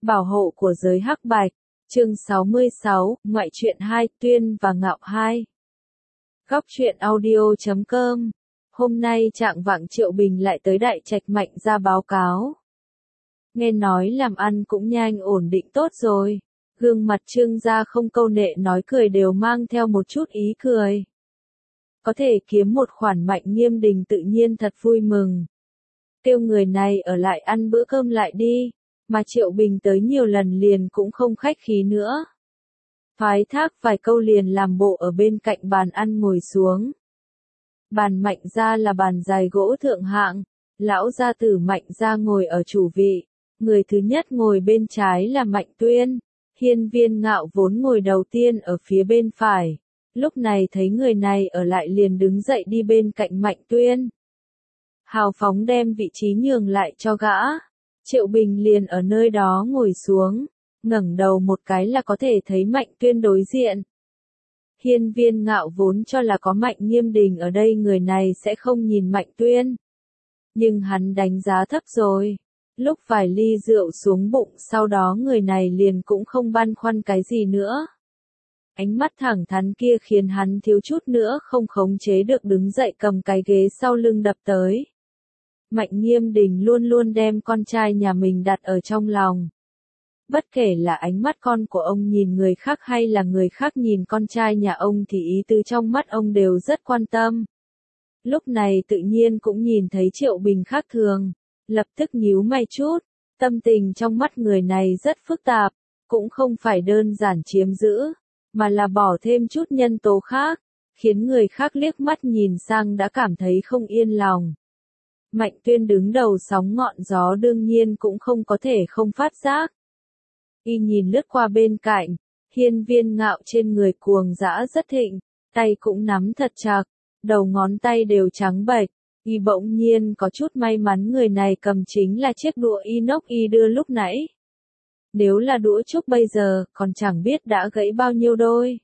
Bảo hộ của giới hắc bạch, chương 66, ngoại truyện 2, Tuyên và Ngạo 2. Góc truyện audio.com. Hôm nay trạng vạng Triệu Bình lại tới Đại Trạch Mạnh ra báo cáo. Nghe nói làm ăn cũng nhanh ổn định tốt rồi. Gương mặt Trương gia không câu nệ nói cười đều mang theo một chút ý cười. Có thể kiếm một khoản Mạnh Nghiêm Đình tự nhiên thật vui mừng. Kêu người này ở lại ăn bữa cơm lại đi. Mà Triệu Bình tới nhiều lần liền cũng không khách khí nữa. Phái thác vài câu liền làm bộ ở bên cạnh bàn ăn ngồi xuống. Bàn Mạnh gia là bàn dài gỗ thượng hạng, lão gia tử Mạnh gia ngồi ở chủ vị, người thứ nhất ngồi bên trái là Mạnh Tuyên, Hiên Viên Ngạo vốn ngồi đầu tiên ở phía bên phải, lúc này thấy người này ở lại liền đứng dậy đi bên cạnh Mạnh Tuyên. Hào phóng đem vị trí nhường lại cho gã. Triệu Bình liền ở nơi đó ngồi xuống, ngẩng đầu một cái là có thể thấy Mạnh Tuyên đối diện. Hiên Viên Ngạo vốn cho là có Mạnh Nghiêm Đình ở đây người này sẽ không nhìn Mạnh Tuyên. Nhưng hắn đánh giá thấp rồi. Lúc vài ly rượu xuống bụng sau đó người này liền cũng không băn khoăn cái gì nữa. Ánh mắt thẳng thắn kia khiến hắn thiếu chút nữa không khống chế được đứng dậy cầm cái ghế sau lưng đập tới. Mạnh Nghiêm Đình luôn luôn đem con trai nhà mình đặt ở trong lòng. Bất kể là ánh mắt con của ông nhìn người khác hay là người khác nhìn con trai nhà ông thì ý tứ trong mắt ông đều rất quan tâm. Lúc này tự nhiên cũng nhìn thấy Triệu Bình khác thường, lập tức nhíu mày chút, tâm tình trong mắt người này rất phức tạp, cũng không phải đơn giản chiếm giữ, mà là bỏ thêm chút nhân tố khác, khiến người khác liếc mắt nhìn sang đã cảm thấy không yên lòng. Mạnh Tuyên đứng đầu sóng ngọn gió đương nhiên cũng không có thể không phát giác. Y nhìn lướt qua bên cạnh, Hiên Viên Ngạo trên người cuồng dã rất thịnh, tay cũng nắm thật chặt, đầu ngón tay đều trắng bệch. Y bỗng nhiên có chút may mắn người này cầm chính là chiếc đũa inox y đưa lúc nãy. Nếu là đũa trúc bây giờ, còn chẳng biết đã gãy bao nhiêu đôi.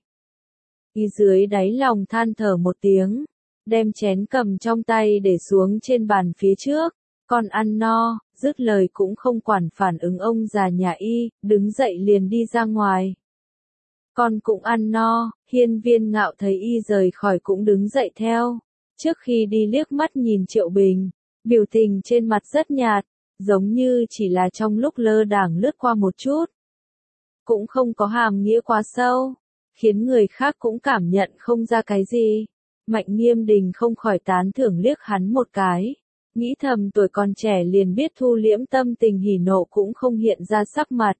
Y dưới đáy lòng than thở một tiếng, đem chén cầm trong tay để xuống trên bàn phía trước, con ăn no, dứt lời cũng không quản phản ứng ông già nhà Y, đứng dậy liền đi ra ngoài. Con cũng ăn no, Hiên Viên Ngạo thấy Y rời khỏi cũng đứng dậy theo, trước khi đi liếc mắt nhìn Triệu Bình, biểu tình trên mặt rất nhạt, giống như chỉ là trong lúc lơ đãng lướt qua một chút. Cũng không có hàm nghĩa quá sâu, khiến người khác cũng cảm nhận không ra cái gì. Mạnh Nghiêm Đình không khỏi tán thưởng liếc hắn một cái, nghĩ thầm tuổi còn trẻ liền biết thu liễm tâm tình hỉ nộ cũng không hiện ra sắc mặt.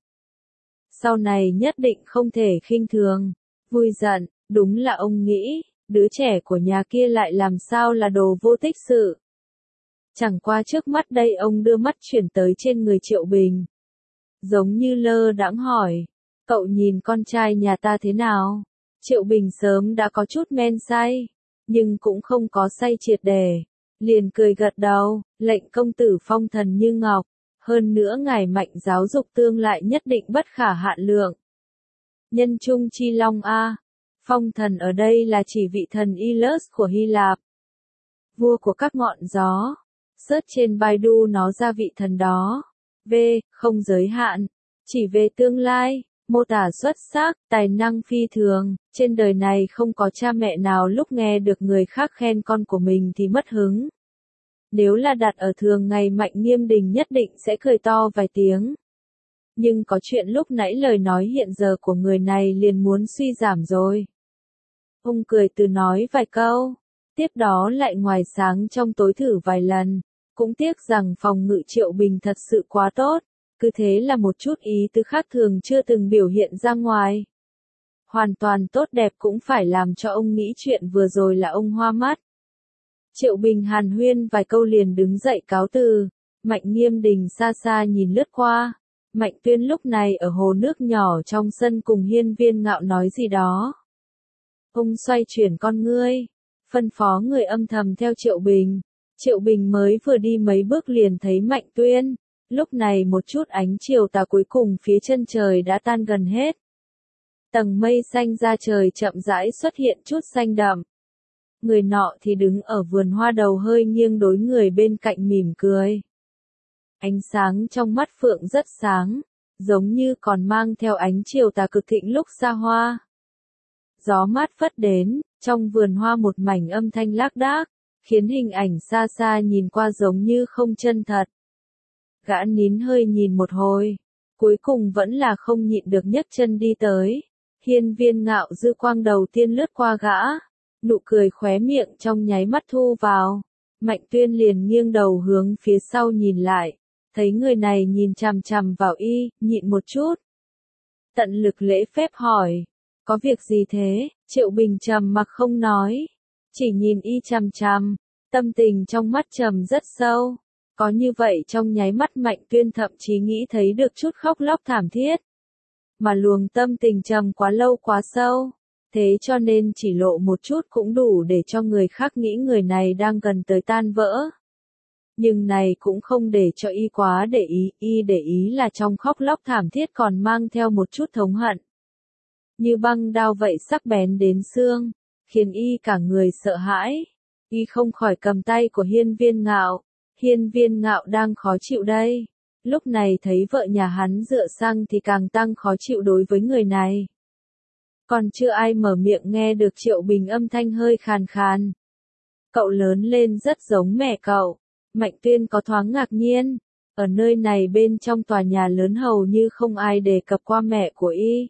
Sau này nhất định không thể khinh thường, vui giận, đúng là ông nghĩ, đứa trẻ của nhà kia lại làm sao là đồ vô tích sự. Chẳng qua trước mắt đây ông đưa mắt chuyển tới trên người Triệu Bình. Giống như lơ đãng hỏi, cậu nhìn con trai nhà ta thế nào? Triệu Bình sớm đã có chút men say, nhưng cũng không có say triệt để, liền cười gật đầu, lệnh công tử phong thần như ngọc, hơn nữa ngài Mạnh giáo dục tương lại nhất định bất khả hạn lượng. Nhân trung chi long a, phong thần ở đây là chỉ vị thần Ilus của Hy Lạp, vua của các ngọn gió. Search trên Baidu nó ra vị thần đó. V, không giới hạn, chỉ về tương lai. Mô tả xuất sắc, tài năng phi thường, trên đời này không có cha mẹ nào lúc nghe được người khác khen con của mình thì mất hứng. Nếu là đặt ở thường ngày Mạnh Nghiêm Đình nhất định sẽ cười to vài tiếng. Nhưng có chuyện lúc nãy lời nói hiện giờ của người này liền muốn suy giảm rồi. Ông cười từ nói vài câu, tiếp đó lại ngoài sáng trong tối thử vài lần, cũng tiếc rằng phòng ngự Triệu Bình thật sự quá tốt. Cứ thế là một chút ý tứ khác thường chưa từng biểu hiện ra ngoài. Hoàn toàn tốt đẹp cũng phải làm cho ông nghĩ chuyện vừa rồi là ông hoa mắt. Triệu Bình hàn huyên vài câu liền đứng dậy cáo từ. Mạnh Nghiêm Đình xa xa nhìn lướt qua. Mạnh Tuyên lúc này ở hồ nước nhỏ trong sân cùng Hiên Viên Ngạo nói gì đó. Ông xoay chuyển con ngươi, phân phó người âm thầm theo Triệu Bình. Triệu Bình mới vừa đi mấy bước liền thấy Mạnh Tuyên. Lúc này một chút ánh chiều tà cuối cùng phía chân trời đã tan gần hết. Tầng mây xanh ra trời chậm rãi xuất hiện chút xanh đậm. Người nọ thì đứng ở vườn hoa đầu hơi nghiêng đối người bên cạnh mỉm cười. Ánh sáng trong mắt Phượng rất sáng, giống như còn mang theo ánh chiều tà cực thịnh lúc ra hoa. Gió mát phất đến, trong vườn hoa một mảnh âm thanh lác đác, khiến hình ảnh xa xa nhìn qua giống như không chân thật. Gã nín hơi nhìn một hồi, cuối cùng vẫn là không nhịn được nhấc chân đi tới. Hiên Viên Ngạo dư quang đầu tiên lướt qua gã, nụ cười khóe miệng trong nháy mắt thu vào. Mạnh Tuyên liền nghiêng đầu hướng phía sau nhìn lại, thấy người này nhìn chằm chằm vào y, nhịn một chút. Tận lực lễ phép hỏi, có việc gì thế? Triệu Bình trầm mặc không nói, chỉ nhìn y chằm chằm, tâm tình trong mắt trầm rất sâu. Có như vậy trong nháy mắt Mạnh Tuyên thậm chí nghĩ thấy được chút khóc lóc thảm thiết. Mà luồng tâm tình trầm quá lâu quá sâu, thế cho nên chỉ lộ một chút cũng đủ để cho người khác nghĩ người này đang gần tới tan vỡ. Nhưng này cũng không để cho y quá để ý, y để ý là trong khóc lóc thảm thiết còn mang theo một chút thống hận. Như băng đao vậy sắc bén đến xương, khiến y cả người sợ hãi. Y không khỏi cầm tay của Hiên Viên Ngạo. Hiên Viên Ngạo đang khó chịu đây. Lúc này thấy vợ nhà hắn dựa sang thì càng tăng khó chịu đối với người này. Còn chưa ai mở miệng nghe được Triệu Bình âm thanh hơi khàn khàn. Cậu lớn lên rất giống mẹ cậu. Mạnh Tuyên có thoáng ngạc nhiên. Ở nơi này bên trong tòa nhà lớn hầu như không ai đề cập qua mẹ của y.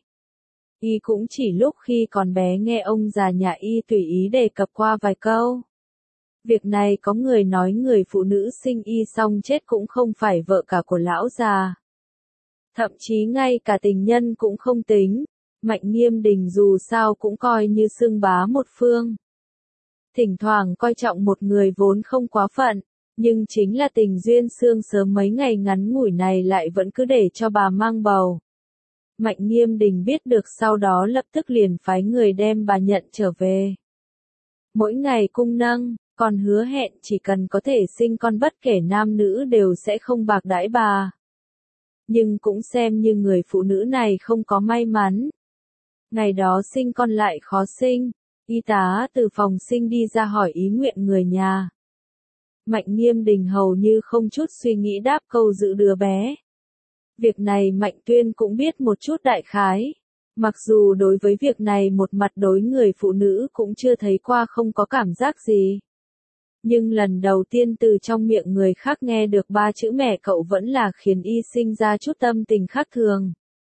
Y cũng chỉ lúc khi còn bé nghe ông già nhà y tùy ý đề cập qua vài câu. Việc này có người nói người phụ nữ sinh y xong chết cũng không phải vợ cả của lão già. Thậm chí ngay cả tình nhân cũng không tính. Mạnh Nghiêm Đình dù sao cũng coi như xưng bá một phương. Thỉnh thoảng coi trọng một người vốn không quá phận, nhưng chính là tình duyên xương sớm mấy ngày ngắn ngủi này lại vẫn cứ để cho bà mang bầu. Mạnh Nghiêm Đình biết được sau đó lập tức liền phái người đem bà nhận trở về. Mỗi ngày cung nâng, còn hứa hẹn chỉ cần có thể sinh con bất kể nam nữ đều sẽ không bạc đãi bà. Nhưng cũng xem như người phụ nữ này không có may mắn. Ngày đó sinh con lại khó sinh, y tá từ phòng sinh đi ra hỏi ý nguyện người nhà. Mạnh Nghiêm Đình hầu như không chút suy nghĩ đáp câu giữ đứa bé. Việc này Mạnh Tuyên cũng biết một chút đại khái. Mặc dù đối với việc này một mặt đối người phụ nữ cũng chưa thấy qua không có cảm giác gì. Nhưng lần đầu tiên từ trong miệng người khác nghe được ba chữ mẹ cậu vẫn là khiến y sinh ra chút tâm tình khác thường.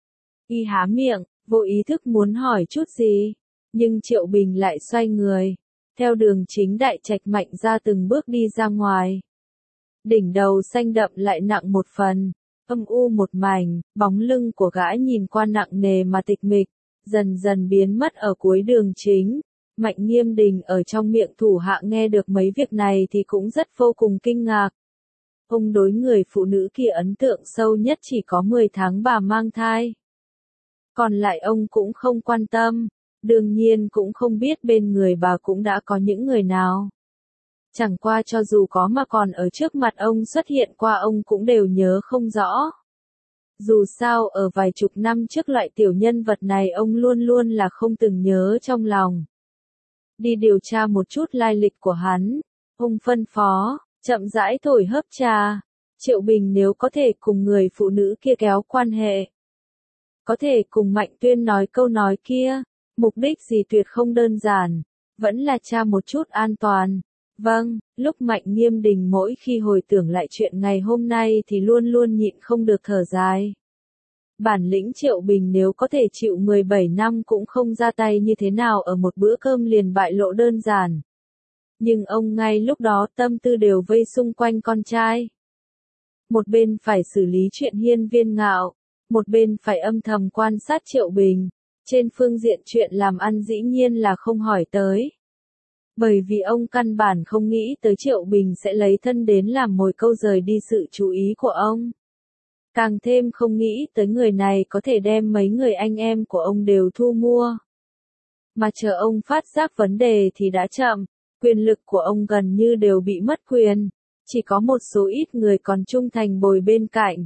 Y há miệng, vô ý thức muốn hỏi chút gì, nhưng Triệu Bình lại xoay người, theo đường chính đại trạch mạnh ra từng bước đi ra ngoài. Đỉnh đầu xanh đậm lại nặng một phần, âm u một mảnh, bóng lưng của gã nhìn qua nặng nề mà tịch mịch, dần dần biến mất ở cuối đường chính. Mạnh Nghiêm Đình ở trong miệng thủ hạ nghe được mấy việc này thì cũng rất vô cùng kinh ngạc. Ông đối người phụ nữ kia ấn tượng sâu nhất chỉ có 10 tháng bà mang thai. Còn lại ông cũng không quan tâm, đương nhiên cũng không biết bên người bà cũng đã có những người nào. Chẳng qua cho dù có mà còn ở trước mặt ông xuất hiện qua ông cũng đều nhớ không rõ. Dù sao ở vài chục năm trước loại tiểu nhân vật này ông luôn luôn là không từng nhớ trong lòng. Đi điều tra một chút lai lịch của hắn, ông phân phó, chậm rãi thổi hớp trà. Triệu Bình nếu có thể cùng người phụ nữ kia kéo quan hệ, có thể cùng Mạnh Tuyên nói câu nói kia, mục đích gì tuyệt không đơn giản, vẫn là tra một chút an toàn. Vâng, lúc Mạnh Nghiêm Đình mỗi khi hồi tưởng lại chuyện ngày hôm nay thì luôn luôn nhịn không được thở dài. Bản lĩnh Triệu Bình nếu có thể chịu 17 năm cũng không ra tay như thế nào ở một bữa cơm liền bại lộ đơn giản. Nhưng ông ngay lúc đó tâm tư đều vây xung quanh con trai. Một bên phải xử lý chuyện Hiên Viên Ngạo, một bên phải âm thầm quan sát Triệu Bình. Trên phương diện chuyện làm ăn dĩ nhiên là không hỏi tới. Bởi vì ông căn bản không nghĩ tới Triệu Bình sẽ lấy thân đến làm mồi câu rời đi sự chú ý của ông. Càng thêm không nghĩ tới người này có thể đem mấy người anh em của ông đều thu mua. Mà chờ ông phát giác vấn đề thì đã chậm, quyền lực của ông gần như đều bị mất quyền, chỉ có một số ít người còn trung thành bồi bên cạnh.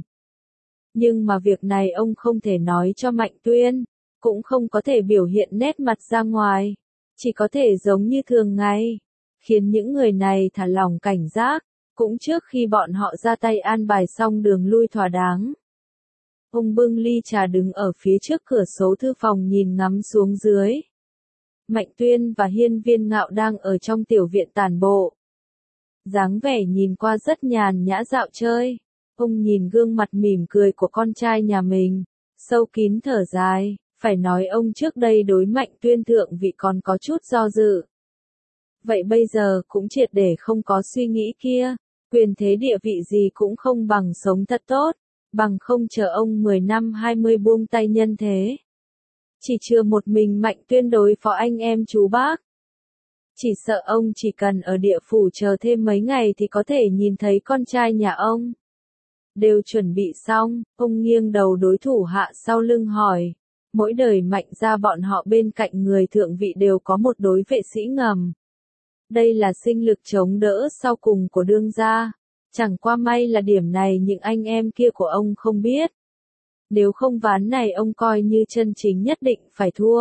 Nhưng mà việc này ông không thể nói cho Mạnh Tuyên, cũng không có thể biểu hiện nét mặt ra ngoài, chỉ có thể giống như thường ngày, khiến những người này thả lỏng cảnh giác. Cũng trước khi bọn họ ra tay an bài xong đường lui thỏa đáng. Ông bưng ly trà đứng ở phía trước cửa sổ thư phòng nhìn ngắm xuống dưới. Mạnh Tuyên và Hiên Viên Ngạo đang ở trong tiểu viện tản bộ. Dáng vẻ nhìn qua rất nhàn nhã dạo chơi. Ông nhìn gương mặt mỉm cười của con trai nhà mình, sâu kín thở dài, phải nói ông trước đây đối Mạnh Tuyên thượng vị còn có chút do dự. Vậy bây giờ cũng triệt để không có suy nghĩ kia, quyền thế địa vị gì cũng không bằng sống thật tốt, bằng không chờ ông 10 năm 20 buông tay nhân thế. Chỉ chừa một mình Mạnh Tuyên đối phó anh em chú bác. Chỉ sợ ông chỉ cần ở địa phủ chờ thêm mấy ngày thì có thể nhìn thấy con trai nhà ông. Đều chuẩn bị xong, ông nghiêng đầu đối thủ hạ sau lưng hỏi. Mỗi đời Mạnh gia bọn họ bên cạnh người thượng vị đều có một đối vệ sĩ ngầm. Đây là sinh lực chống đỡ sau cùng của đương gia. Chẳng qua may là điểm này những anh em kia của ông không biết. Nếu không ván này ông coi như chân chính nhất định phải thua.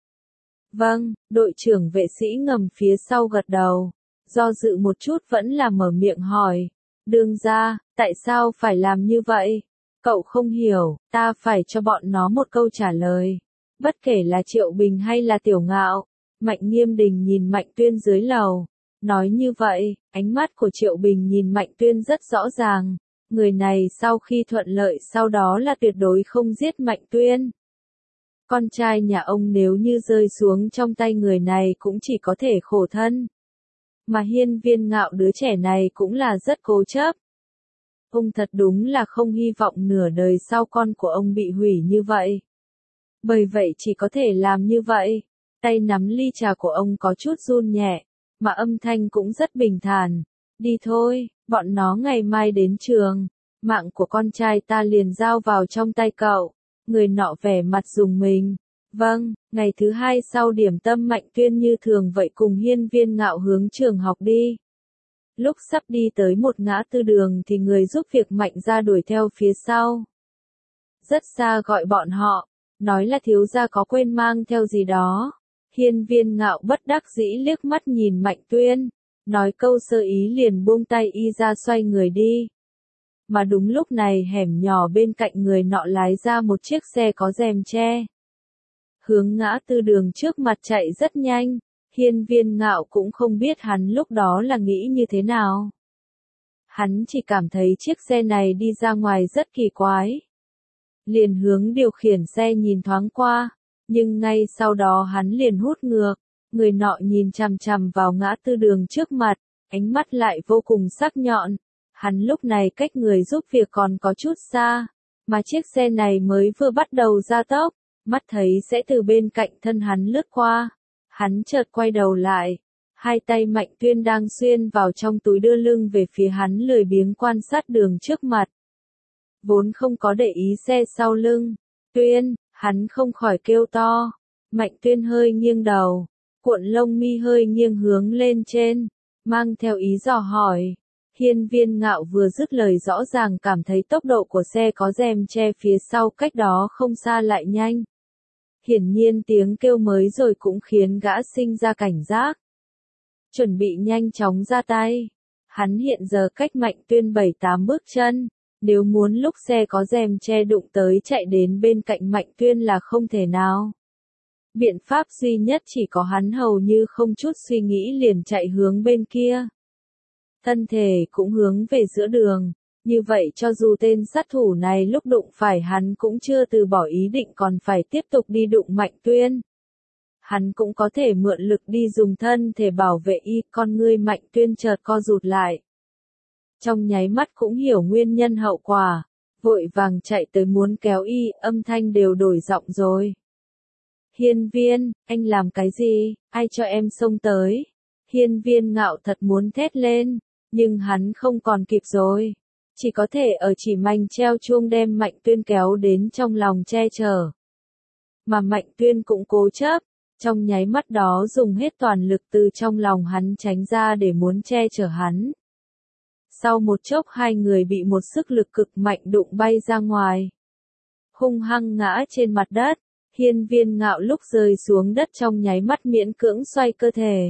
Vâng, đội trưởng vệ sĩ ngầm phía sau gật đầu. Do dự một chút vẫn là mở miệng hỏi. Đương gia, tại sao phải làm như vậy? Cậu không hiểu, ta phải cho bọn nó một câu trả lời. Bất kể là Triệu Bình hay là Tiểu Ngạo. Mạnh Nghiêm Đình nhìn Mạnh Tuyên dưới lầu. Nói như vậy, ánh mắt của Triệu Bình nhìn Mạnh Tuyên rất rõ ràng. Người này sau khi thuận lợi sau đó là tuyệt đối không giết Mạnh Tuyên. Con trai nhà ông nếu như rơi xuống trong tay người này cũng chỉ có thể khổ thân. Mà Hiên Viên Ngạo đứa trẻ này cũng là rất cố chấp. Ông thật đúng là không hy vọng nửa đời sau con của ông bị hủy như vậy. Bởi vậy chỉ có thể làm như vậy. Tay nắm ly trà của ông có chút run nhẹ, mà âm thanh cũng rất bình thản. Đi thôi, bọn nó ngày mai đến trường. Mạng của con trai ta liền giao vào trong tay cậu. Người nọ vẻ mặt rùng mình. Vâng, ngày thứ hai sau điểm tâm Mạnh Tuyên như thường vậy cùng Hiên Viên Ngạo hướng trường học đi. Lúc sắp đi tới một ngã tư đường thì người giúp việc Mạnh gia đuổi theo phía sau. Rất xa gọi bọn họ, nói là thiếu gia có quên mang theo gì đó. Hiên Viên Ngạo bất đắc dĩ liếc mắt nhìn Mạnh Tuyên, nói câu sơ ý liền buông tay y ra xoay người đi. Mà đúng lúc này hẻm nhỏ bên cạnh người nọ lái ra một chiếc xe có rèm che. Hướng ngã tư đường trước mặt chạy rất nhanh, Hiên Viên Ngạo cũng không biết hắn lúc đó là nghĩ như thế nào. Hắn chỉ cảm thấy chiếc xe này đi ra ngoài rất kỳ quái. Liền hướng điều khiển xe nhìn thoáng qua, nhưng ngay sau đó hắn liền hút ngược, người nọ nhìn chằm chằm vào ngã tư đường trước mặt, ánh mắt lại vô cùng sắc nhọn. Hắn lúc này cách người giúp việc còn có chút xa, mà chiếc xe này mới vừa bắt đầu gia tốc, mắt thấy sẽ từ bên cạnh thân hắn lướt qua. Hắn chợt quay đầu lại, hai tay Mạnh Tuyên đang xuyên vào trong túi đưa lưng về phía hắn lười biếng quan sát đường trước mặt. Vốn không có để ý xe sau lưng, Tuyên, hắn không khỏi kêu to. Mạnh Tuyên hơi nghiêng đầu, cuộn lông mi hơi nghiêng hướng lên trên, mang theo ý dò hỏi. Hiên Viên Ngạo vừa dứt lời rõ ràng cảm thấy tốc độ của xe có rèm che phía sau cách đó không xa lại nhanh. Hiển nhiên tiếng kêu mới rồi cũng khiến gã sinh ra cảnh giác. Chuẩn bị nhanh chóng ra tay. Hắn hiện giờ cách Mạnh Tuyên 7-8 bước chân. Nếu muốn lúc xe có rèm che đụng tới chạy đến bên cạnh Mạnh Tuyên là không thể nào. Biện pháp duy nhất chỉ có hắn hầu như không chút suy nghĩ liền chạy hướng bên kia. Thân thể cũng hướng về giữa đường. Như vậy cho dù tên sát thủ này lúc đụng phải hắn cũng chưa từ bỏ ý định còn phải tiếp tục đi đụng Mạnh Tuyên. Hắn cũng có thể mượn lực đi dùng thân thể bảo vệ y, con ngươi Mạnh Tuyên chợt co rụt lại. Trong nháy mắt cũng hiểu nguyên nhân hậu quả, vội vàng chạy tới muốn kéo y, âm thanh đều đổi giọng rồi. Hiên Viên, anh làm cái gì, ai cho em xông tới? Hiên Viên Ngạo thật muốn thét lên, nhưng hắn không còn kịp rồi. Chỉ có thể ở chỉ manh treo chuông đem Mạnh Tuyên kéo đến trong lòng che chở. Mà Mạnh Tuyên cũng cố chấp, trong nháy mắt đó dùng hết toàn lực từ trong lòng hắn tránh ra để muốn che chở hắn. Sau một chốc hai người bị một sức lực cực mạnh đụng bay ra ngoài. Hung hăng ngã trên mặt đất, Hiên Viên Ngạo lúc rơi xuống đất trong nháy mắt miễn cưỡng xoay cơ thể.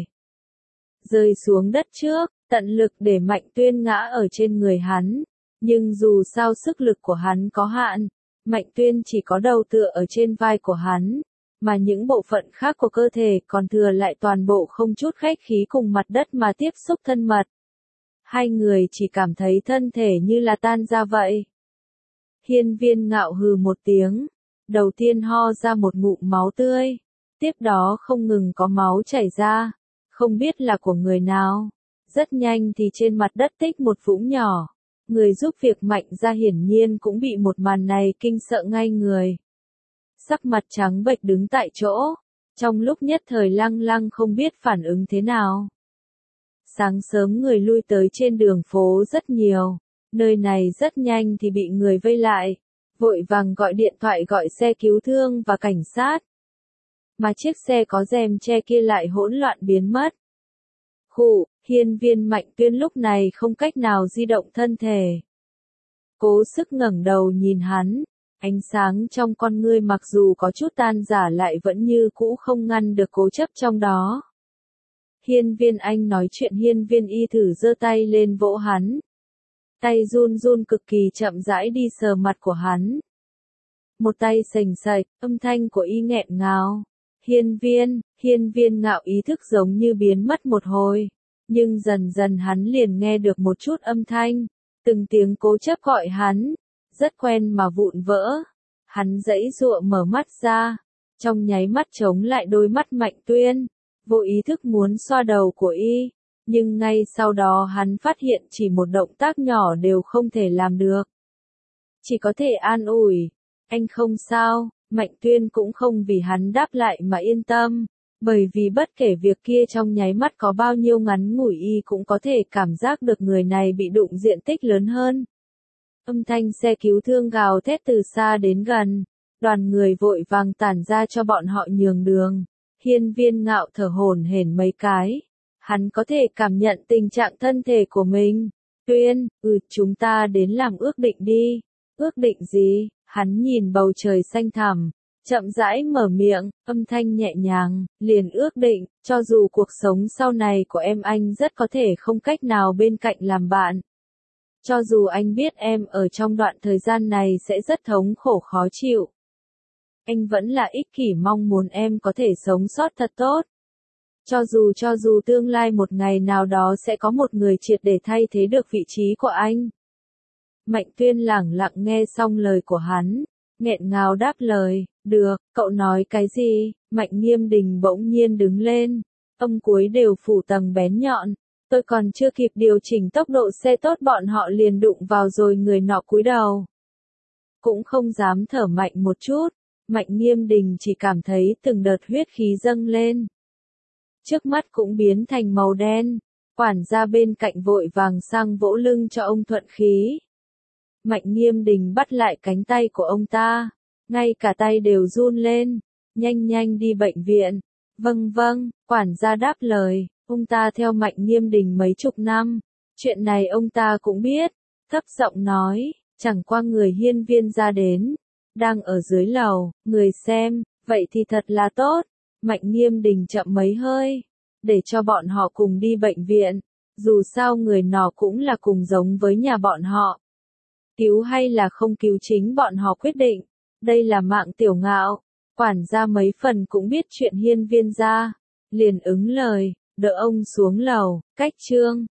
Rơi xuống đất trước, tận lực để Mạnh Tuyên ngã ở trên người hắn. Nhưng dù sao sức lực của hắn có hạn, Mạnh Tuyên chỉ có đầu tựa ở trên vai của hắn, mà những bộ phận khác của cơ thể còn thừa lại toàn bộ không chút khách khí cùng mặt đất mà tiếp xúc thân mật. Hai người chỉ cảm thấy thân thể như là tan ra vậy. Hiên Viên Ngạo hừ một tiếng, đầu tiên ho ra một ngụm máu tươi, tiếp đó không ngừng có máu chảy ra, không biết là của người nào. Rất nhanh thì trên mặt đất tích một vũng nhỏ, người giúp việc Mạnh gia hiển nhiên cũng bị một màn này kinh sợ ngay người. Sắc mặt trắng bệch đứng tại chỗ, trong lúc nhất thời lăng lăng không biết phản ứng thế nào. Sáng sớm người lui tới trên đường phố rất nhiều, nơi này rất nhanh thì bị người vây lại, vội vàng gọi điện thoại gọi xe cứu thương và cảnh sát. Mà chiếc xe có rèm che kia lại hỗn loạn biến mất. Hiên Viên Mạnh Tuyên lúc này không cách nào di động thân thể. Cố sức ngẩng đầu nhìn hắn, ánh sáng trong con ngươi mặc dù có chút tan rã lại vẫn như cũ không ngăn được cố chấp trong đó. Hiên Viên Anh nói chuyện Hiên Viên Y thử giơ tay lên vỗ hắn. Tay run run cực kỳ chậm rãi đi sờ mặt của hắn. Một tay sềnh sạch, âm thanh của Y nghẹn ngào. Hiên Viên Ngạo ý thức giống như biến mất một hồi. Nhưng dần dần hắn liền nghe được một chút âm thanh, từng tiếng cố chấp gọi hắn, rất quen mà vụn vỡ. Hắn giãy giụa mở mắt ra, trong nháy mắt chống lại đôi mắt Mạnh Tuyên, vô ý thức muốn xoa đầu của Y, nhưng ngay sau đó hắn phát hiện chỉ một động tác nhỏ đều không thể làm được. Chỉ có thể an ủi, anh không sao, Mạnh Tuyên cũng không vì hắn đáp lại mà yên tâm. Bởi vì bất kể việc kia trong nháy mắt có bao nhiêu ngắn ngủi Y cũng có thể cảm giác được người này bị đụng diện tích lớn hơn. Âm thanh xe cứu thương gào thét từ xa đến gần, đoàn người vội vàng tản ra cho bọn họ nhường đường. Hiên Viên Ngạo thở hổn hển mấy cái, hắn có thể cảm nhận tình trạng thân thể của mình. Tuyên, chúng ta đến làm ước định đi. Ước định gì? Hắn nhìn bầu trời xanh thẳm, chậm rãi mở miệng, âm thanh nhẹ nhàng, liền ước định, cho dù cuộc sống sau này của em anh rất có thể không cách nào bên cạnh làm bạn. Cho dù anh biết em ở trong đoạn thời gian này sẽ rất thống khổ khó chịu. Anh vẫn là ích kỷ mong muốn em có thể sống sót thật tốt. Cho dù tương lai một ngày nào đó sẽ có một người triệt để thay thế được vị trí của anh. Mạnh Tuyên lẳng lặng nghe xong lời của hắn, nghẹn ngào đáp lời, được, cậu nói cái gì? Mạnh Nghiêm Đình bỗng nhiên đứng lên, âm cuối đều phủ tầng bén nhọn, tôi còn chưa kịp điều chỉnh tốc độ xe tốt bọn họ liền đụng vào rồi người nọ cúi đầu. Cũng không dám thở mạnh một chút, Mạnh Nghiêm Đình chỉ cảm thấy từng đợt huyết khí dâng lên. Trước mắt cũng biến thành màu đen, quản gia bên cạnh vội vàng sang vỗ lưng cho ông thuận khí. Mạnh Nghiêm Đình bắt lại cánh tay của ông ta, ngay cả tay đều run lên, nhanh đi bệnh viện. Vâng, quản gia đáp lời, ông ta theo Mạnh Nghiêm Đình mấy chục năm, chuyện này ông ta cũng biết, thấp giọng nói, chẳng qua người Hiên Viên gia đến, đang ở dưới lầu, người xem, vậy thì thật là tốt. Mạnh Nghiêm Đình chậm mấy hơi, để cho bọn họ cùng đi bệnh viện, dù sao người nọ cũng là cùng giống với nhà bọn họ. Cứu hay là không cứu chính bọn họ quyết định, đây là mạng Tiểu Ngạo. Quản gia mấy phần cũng biết chuyện Hiên Viên gia, liền ứng lời, đỡ ông xuống lầu, cách chương